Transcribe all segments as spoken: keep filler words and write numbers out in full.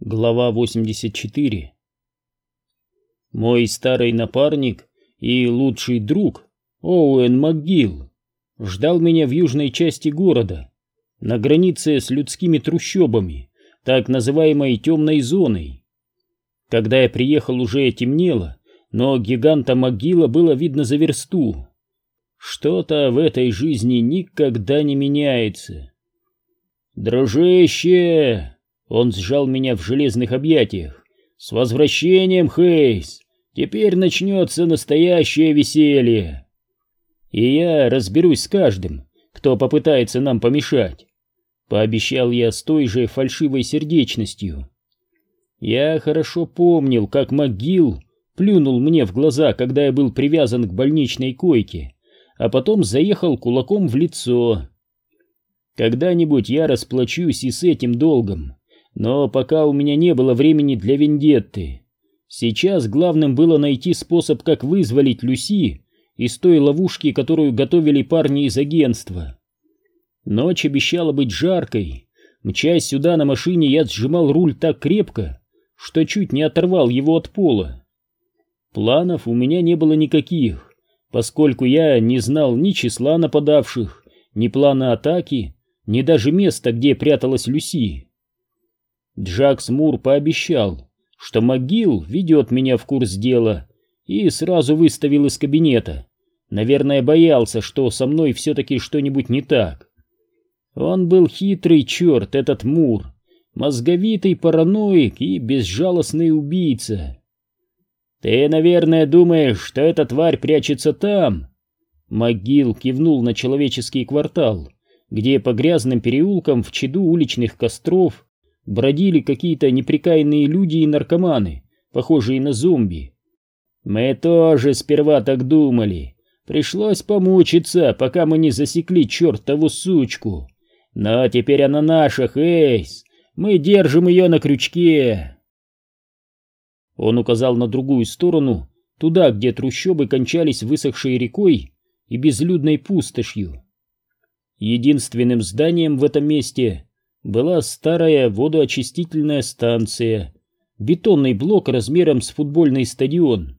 Глава восемьдесят четыре. Мой старый напарник и лучший друг Оуэн МакГилл ждал меня в южной части города, на границе с людскими трущобами, так называемой темной зоной. Когда я приехал, уже темнело, но гиганта МакГилла было видно за версту. Что-то в этой жизни никогда не меняется. «Дружище!» Он сжал меня в железных объятиях. «С возвращением, Хейс! Теперь начнется настоящее веселье!» «И я разберусь с каждым, кто попытается нам помешать», — пообещал я с той же фальшивой сердечностью. Я хорошо помнил, как МакГилл плюнул мне в глаза, когда я был привязан к больничной койке, а потом заехал кулаком в лицо. Когда-нибудь я расплачусь и с этим долгом, но пока у меня не было времени для вендетты. Сейчас главным было найти способ, как вызволить Люси из той ловушки, которую готовили парни из агентства. Ночь обещала быть жаркой. Мчась сюда на машине, я сжимал руль так крепко, что чуть не оторвал его от пола. Планов у меня не было никаких, поскольку я не знал ни числа нападавших, ни плана атаки, ни даже места, где пряталась Люси. Джакс Мур пообещал, что МакГилл ведет меня в курс дела, и сразу выставил из кабинета. Наверное, боялся, что со мной все-таки что-нибудь не так. Он был хитрый черт, этот Мур, мозговитый параноик и безжалостный убийца. «Ты, наверное, думаешь, что эта тварь прячется там?» МакГилл кивнул на человеческий квартал, где по грязным переулкам в чаду уличных костров бродили какие-то неприкаянные люди и наркоманы, похожие на зомби. «Мы тоже сперва так думали. Пришлось помучиться, пока мы не засекли чертову сучку. Но теперь она наша, Хейс. Мы держим ее на крючке». Он указал на другую сторону, туда, где трущобы кончались высохшей рекой и безлюдной пустошью. Единственным зданием в этом месте была старая водоочистительная станция, бетонный блок размером с футбольный стадион.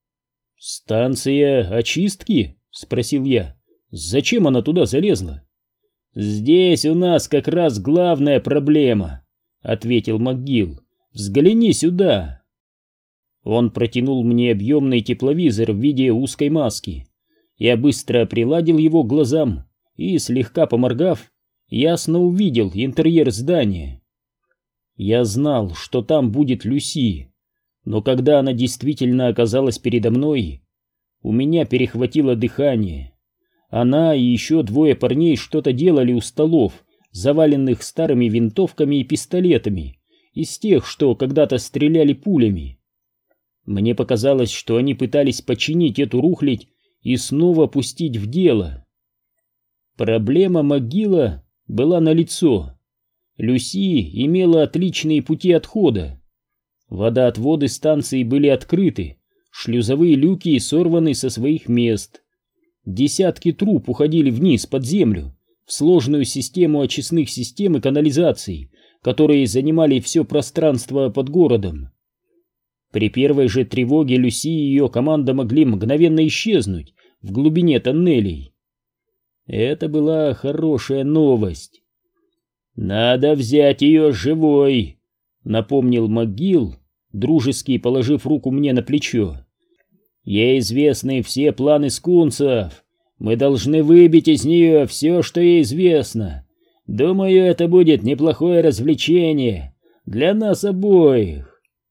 «Станция очистки?» — спросил я. «Зачем она туда залезла?» «Здесь у нас как раз главная проблема», — ответил МакГилл. «Взгляни сюда». Он протянул мне объемный тепловизор в виде узкой маски. Я быстро приладил его к глазам и, слегка поморгав, ясно увидел интерьер здания. Я знал, что там будет Люси, но когда она действительно оказалась передо мной, у меня перехватило дыхание. Она и еще двое парней что-то делали у столов, заваленных старыми винтовками и пистолетами, из тех, что когда-то стреляли пулями. Мне показалось, что они пытались починить эту рухлядь и снова пустить в дело. Проблема МакГилла была налицо. Люси имела отличные пути отхода. Водоотводы станции были открыты, шлюзовые люки сорваны со своих мест. Десятки труб уходили вниз под землю, в сложную систему очистных систем и канализаций, которые занимали все пространство под городом. При первой же тревоге Люси и ее команда могли мгновенно исчезнуть в глубине тоннелей. Это была хорошая новость. «Надо взять ее живой», — напомнил МакГилл, дружески положив руку мне на плечо. «Ей известны все планы скунсов. Мы должны выбить из нее все, что ей известно. Думаю, это будет неплохое развлечение для нас обоих».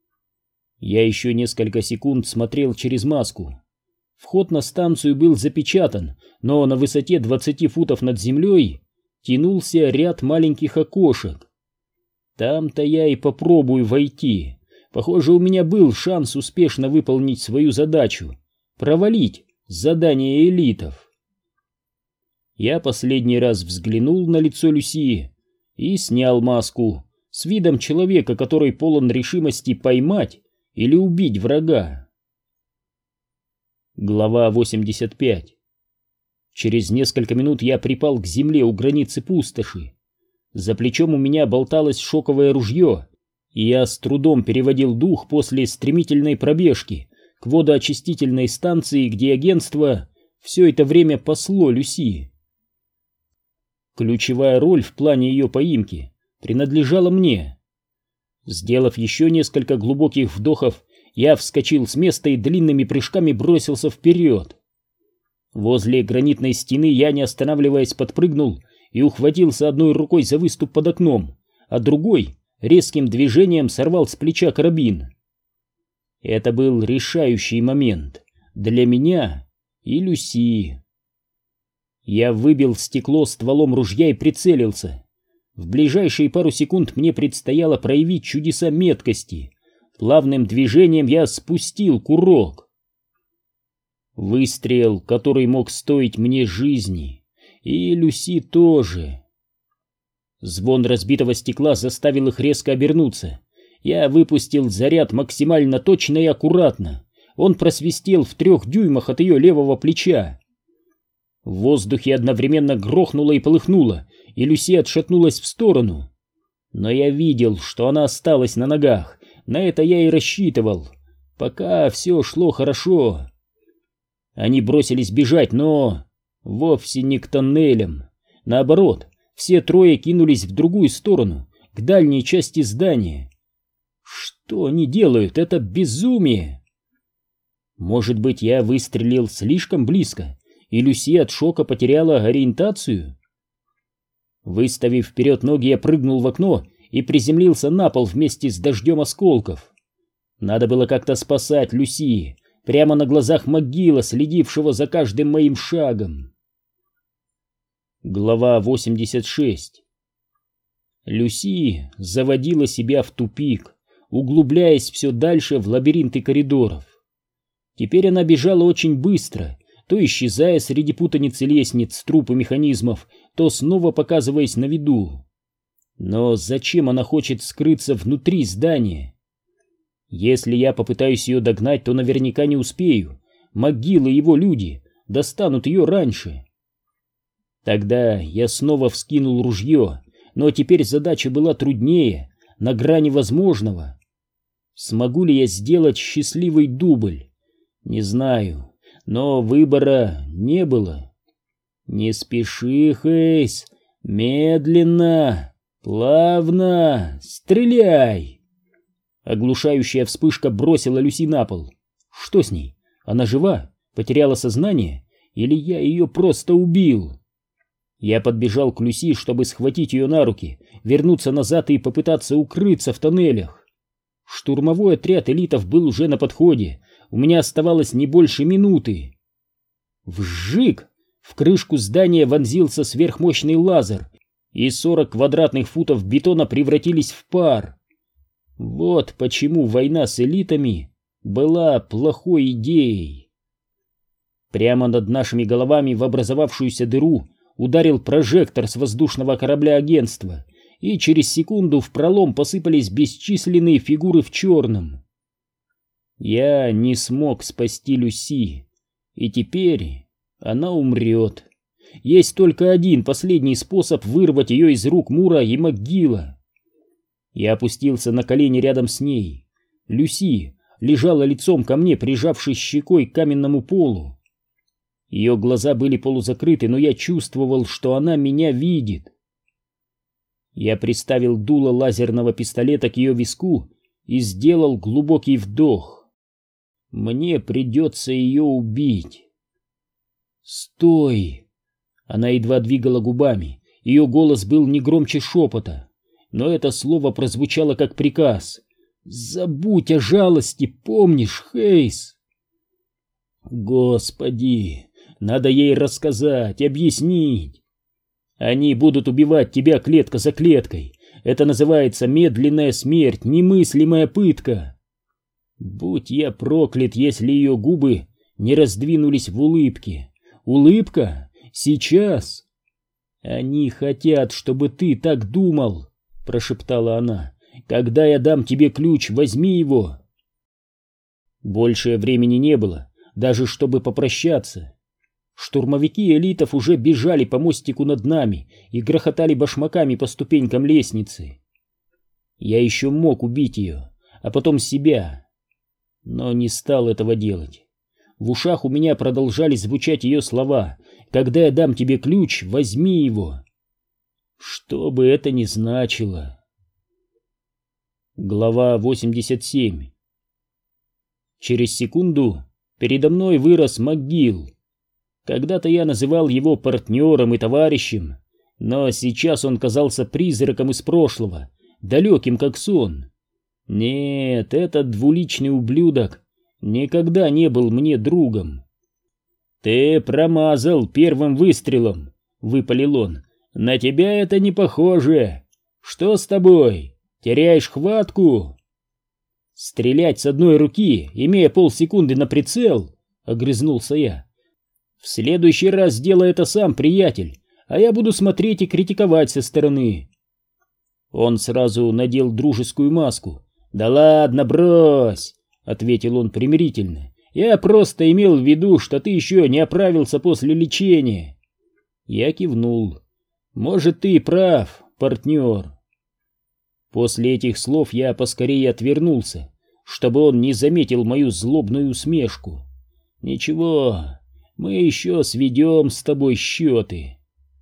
Я еще несколько секунд смотрел через маску. Вход на станцию был запечатан, но на высоте двадцати футов над землей тянулся ряд маленьких окошек. Там-то я и попробую войти. Похоже, у меня был шанс успешно выполнить свою задачу — провалить задание элитов. Я последний раз взглянул на лицо Люси и снял маску с видом человека, который полон решимости поймать или убить врага. Глава восемьдесят пять. Через несколько минут я припал к земле у границы пустоши. За плечом у меня болталось шоковое ружье, и я с трудом переводил дух после стремительной пробежки к водоочистительной станции, где агентство все это время пасло Люси. Ключевая роль в плане ее поимки принадлежала мне. Сделав еще несколько глубоких вдохов, я вскочил с места и длинными прыжками бросился вперед. Возле гранитной стены я, не останавливаясь, подпрыгнул и ухватился одной рукой за выступ под окном, а другой резким движением сорвал с плеча карабин. Это был решающий момент для меня и Люси. Я выбил стекло стволом ружья и прицелился. В ближайшие пару секунд мне предстояло проявить чудеса меткости. Плавным движением я спустил курок. Выстрел, который мог стоить мне жизни, и Люси тоже. Звон разбитого стекла заставил их резко обернуться. Я выпустил заряд максимально точно и аккуратно. Он просвистел в трех дюймах от ее левого плеча. В воздухе одновременно грохнуло и полыхнуло, и Люси отшатнулась в сторону. Но я видел, что она осталась на ногах. На это я и рассчитывал. Пока все шло хорошо. Они бросились бежать, но вовсе не к тоннелям. Наоборот, все трое кинулись в другую сторону, к дальней части здания. Что они делают? Это безумие! Может быть, я выстрелил слишком близко, и Люси от шока потеряла ориентацию? Выставив вперед ноги, я прыгнул в окно и приземлился на пол вместе с дождем осколков. Надо было как-то спасать Люси, прямо на глазах МcGill'а, следившего за каждым моим шагом. Глава восемьдесят шесть. Люси заводила себя в тупик, углубляясь все дальше в лабиринты коридоров. Теперь она бежала очень быстро, то исчезая среди путаницы лестниц, труп и механизмов, то снова показываясь на виду. Но зачем она хочет скрыться внутри здания? Если я попытаюсь ее догнать, то наверняка не успею. МcGill и его люди достанут ее раньше. Тогда я снова вскинул ружье, но теперь задача была труднее, на грани возможного. Смогу ли я сделать счастливый дубль? Не знаю, но выбора не было. Не спеши, Хейс, медленно, плавно, стреляй! Оглушающая вспышка бросила Люси на пол. Что с ней? Она жива? Потеряла сознание? Или я ее просто убил? Я подбежал к Люси, чтобы схватить ее на руки, вернуться назад и попытаться укрыться в тоннелях. Штурмовой отряд элитов был уже на подходе. У меня оставалось не больше минуты. Вжик! В крышку здания вонзился сверхмощный лазер, и сорок квадратных футов бетона превратились в пар. Вот почему война с элитами была плохой идеей. Прямо над нашими головами в образовавшуюся дыру ударил прожектор с воздушного корабля агентства, и через секунду в пролом посыпались бесчисленные фигуры в черном. Я не смог спасти Люси, и теперь она умрет. Есть только один последний способ вырвать ее из рук Мура и МcGill'а. Я опустился на колени рядом с ней. Люси лежала лицом ко мне, прижавшись щекой к каменному полу. Ее глаза были полузакрыты, но я чувствовал, что она меня видит. Я приставил дуло лазерного пистолета к ее виску и сделал глубокий вдох. Мне придется ее убить. «Стой!» Она едва двигала губами, ее голос был не громче шепота, но это слово прозвучало как приказ. «Забудь о жалости, помнишь, Хейс?» Господи, надо ей рассказать, объяснить. Они будут убивать тебя клетка за клеткой. Это называется медленная смерть, немыслимая пытка. Будь я проклят, если ее губы не раздвинулись в улыбке. Улыбка? Сейчас? Они хотят, чтобы ты так думал, прошептала она. Когда я дам тебе ключ, возьми его. Больше времени не было, даже чтобы попрощаться. Штурмовики элитов уже бежали по мостику над нами и грохотали башмаками по ступенькам лестницы. Я еще мог убить ее, а потом себя, но не стал этого делать. В ушах у меня продолжали звучать ее слова: «Когда я дам тебе ключ, возьми его». Что бы это ни значило. Глава восемьдесят семь. Через секунду передо мной вырос МcGill. Когда-то я называл его партнером и товарищем, но сейчас он казался призраком из прошлого, далеким как сон. Нет, этот двуличный ублюдок никогда не был мне другом. «Ты промазал первым выстрелом», — выпалил он. «На тебя это не похоже. Что с тобой? Теряешь хватку?» «Стрелять с одной руки, имея полсекунды на прицел?» — огрызнулся я. «В следующий раз сделай это сам, приятель, а я буду смотреть и критиковать со стороны». Он сразу надел дружескую маску. «Да ладно, брось», — ответил он примирительно. «Я просто имел в виду, что ты еще не оправился после лечения». Я кивнул. «Может, ты и прав, партнер». После этих слов я поскорее отвернулся, чтобы он не заметил мою злобную усмешку. «Ничего, мы еще сведем с тобой счеты».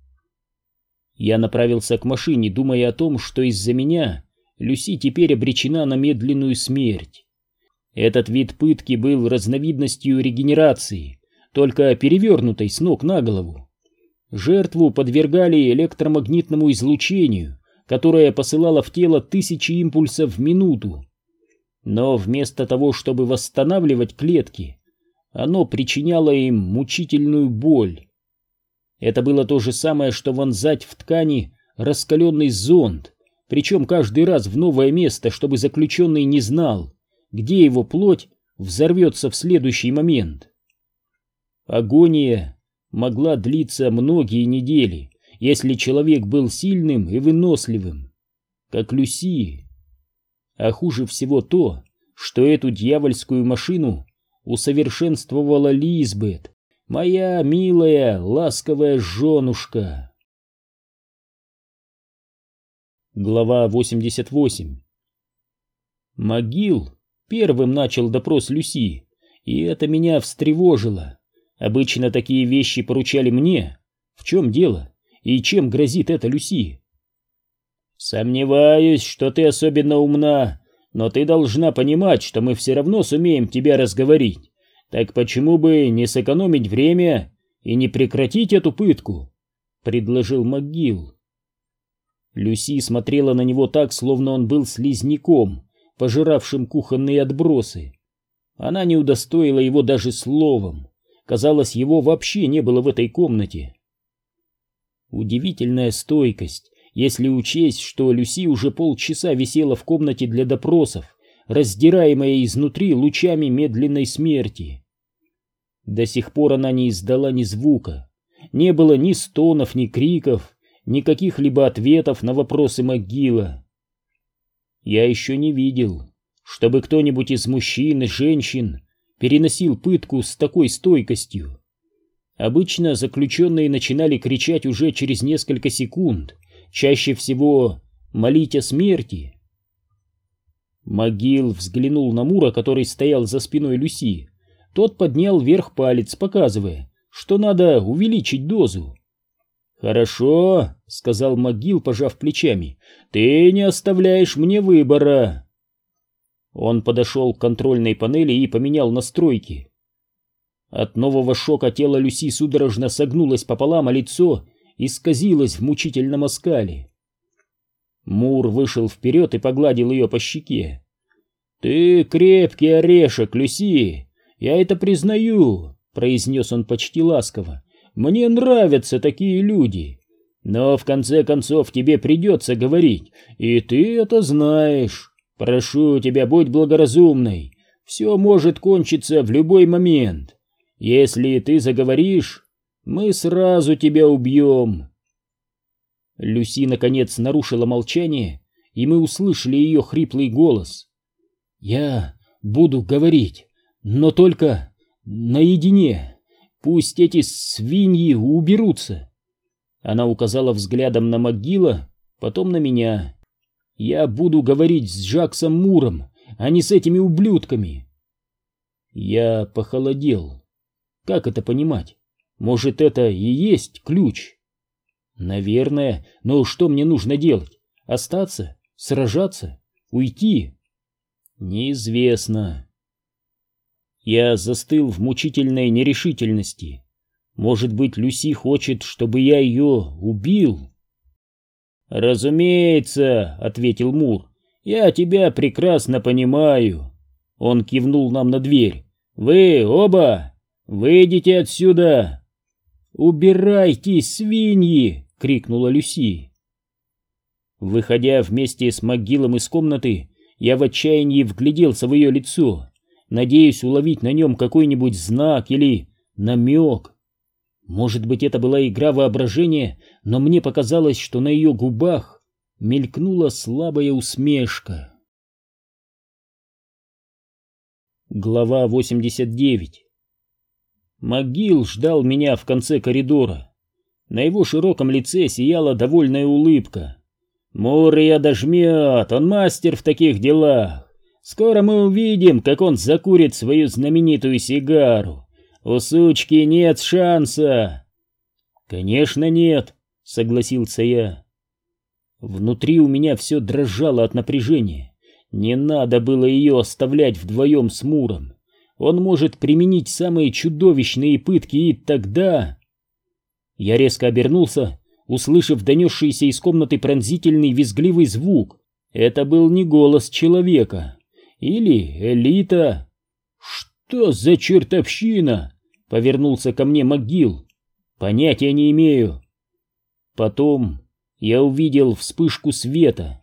Я направился к машине, думая о том, что из-за меня Люси теперь обречена на медленную смерть. Этот вид пытки был разновидностью регенерации, только перевернутой с ног на голову. Жертву подвергали электромагнитному излучению, которое посылало в тело тысячи импульсов в минуту. Но вместо того, чтобы восстанавливать клетки, оно причиняло им мучительную боль. Это было то же самое, что вонзать в ткани раскаленный зонд, причем каждый раз в новое место, чтобы заключенный не знал, где его плоть взорвется в следующий момент. Агония могла длиться многие недели, если человек был сильным и выносливым, как Люси. А хуже всего то, что эту дьявольскую машину усовершенствовала Лизбет, моя милая, ласковая женушка. Глава восемьдесят восемь. МcGill первым начал допрос Люси, и это меня встревожило. Обычно такие вещи поручали мне. В чем дело? И чем грозит это Люси? «Сомневаюсь, что ты особенно умна, но ты должна понимать, что мы все равно сумеем тебя разговорить. Так почему бы не сэкономить время и не прекратить эту пытку?» — предложил МcGill. Люси смотрела на него так, словно он был слизняком, пожиравшим кухонные отбросы. Она не удостоила его даже словом. Казалось, его вообще не было в этой комнате. Удивительная стойкость, если учесть, что Люси уже полчаса висела в комнате для допросов, раздираемая изнутри лучами медленной смерти. До сих пор она не издала ни звука. Не было ни стонов, ни криков, ни каких-либо ответов на вопросы МcGill'а. Я еще не видел, чтобы кто-нибудь из мужчин и женщин переносил пытку с такой стойкостью. Обычно заключенные начинали кричать уже через несколько секунд, чаще всего молить о смерти. МcGill взглянул на Мура, который стоял за спиной Люси. Тот поднял вверх палец, показывая, что надо увеличить дозу. «Хорошо», — сказал МcGill, пожав плечами, — «ты не оставляешь мне выбора». Он подошел к контрольной панели и поменял настройки. От нового шока тело Люси судорожно согнулось пополам, а лицо исказилось в мучительном оскале. Мур вышел вперед и погладил ее по щеке. «Ты крепкий орешек, Люси, я это признаю», — произнес он почти ласково. «Мне нравятся такие люди, но в конце концов тебе придется говорить, и ты это знаешь. Прошу тебя, будь благоразумной, все может кончиться в любой момент. Если ты заговоришь, мы сразу тебя убьем». Люси, наконец, нарушила молчание, и мы услышали ее хриплый голос. «Я буду говорить, но только наедине. Пусть эти свиньи уберутся». Она указала взглядом на МcGill'а, потом на меня. Я буду говорить с Джаксом Муром, а не с этими ублюдками. Я похолодел. Как это понимать? Может, это и есть ключ? Наверное, но что мне нужно делать? Остаться? Сражаться? Уйти? Неизвестно. Я застыл в мучительной нерешительности. Может быть, Люси хочет, чтобы я ее убил? «Разумеется», — ответил Мур, — «я тебя прекрасно понимаю». Он кивнул нам на дверь. «Вы оба выйдите отсюда!» «Убирайтесь, свиньи!» — крикнула Люси. Выходя вместе с МcГиллом из комнаты, я в отчаянии вгляделся в ее лицо, надеясь уловить на нем какой-нибудь знак или намек. Может быть, это была игра воображения, но мне показалось, что на ее губах мелькнула слабая усмешка. Глава восемьдесят девять. МcGill ждал меня в конце коридора. На его широком лице сияла довольная улыбка. «Мур ее дожмет, он мастер в таких делах. Скоро мы увидим, как он закурит свою знаменитую сигару. У сучки нет шанса». «Конечно нет», — согласился я. Внутри у меня все дрожало от напряжения. Не надо было ее оставлять вдвоем с Муром. Он может применить самые чудовищные пытки, и тогда... Я резко обернулся, услышав донесшийся из комнаты пронзительный визгливый звук. Это был не голос человека. Или элита. «Что за чертовщина?» — повернулся ко мне МcGill. «Понятия не имею». Потом я увидел вспышку света.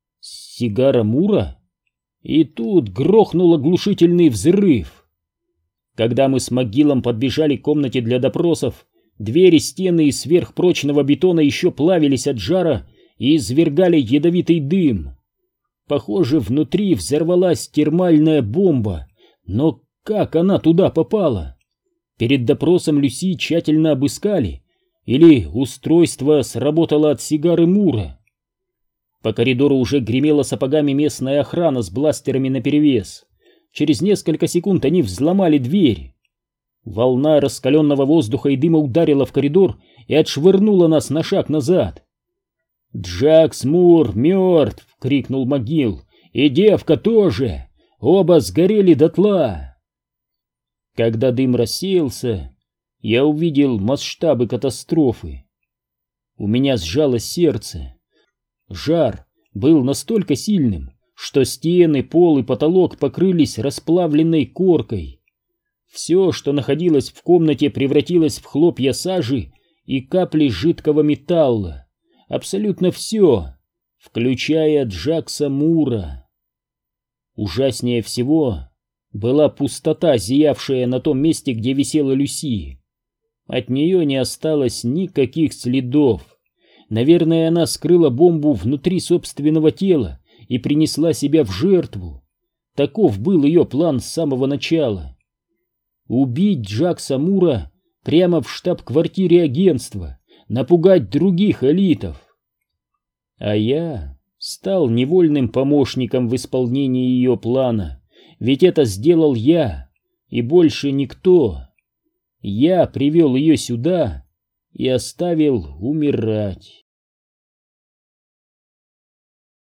Сигара Мура? И тут грохнул оглушительный взрыв. Когда мы с МcGill'ом подбежали к комнате для допросов, двери, стены из сверхпрочного бетона еще плавились от жара и извергали ядовитый дым. Похоже, внутри взорвалась термальная бомба, но как она туда попала? Перед допросом Люси тщательно обыскали, или устройство сработало от сигары Мура? По коридору уже гремела сапогами местная охрана с бластерами наперевес. Через несколько секунд они взломали дверь. Волна раскаленного воздуха и дыма ударила в коридор и отшвырнула нас на шаг назад. «Джакс Мур мертв!» — крикнул МcGill. «И девка тоже! Оба сгорели дотла!» Когда дым рассеялся, я увидел масштабы катастрофы. У меня сжалось сердце. Жар был настолько сильным, что стены, пол и потолок покрылись расплавленной коркой. Все, что находилось в комнате, превратилось в хлопья сажи и капли жидкого металла. Абсолютно все, включая Джакса Мура. Ужаснее всего была пустота, зиявшая на том месте, где висела Люси. От нее не осталось никаких следов. Наверное, она скрыла бомбу внутри собственного тела и принесла себя в жертву. Таков был ее план с самого начала. Убить Джакса Мура прямо в штаб-квартире агентства, напугать других элитов. А я стал невольным помощником в исполнении ее плана, ведь это сделал я, и больше никто. Я привел ее сюда и оставил умирать.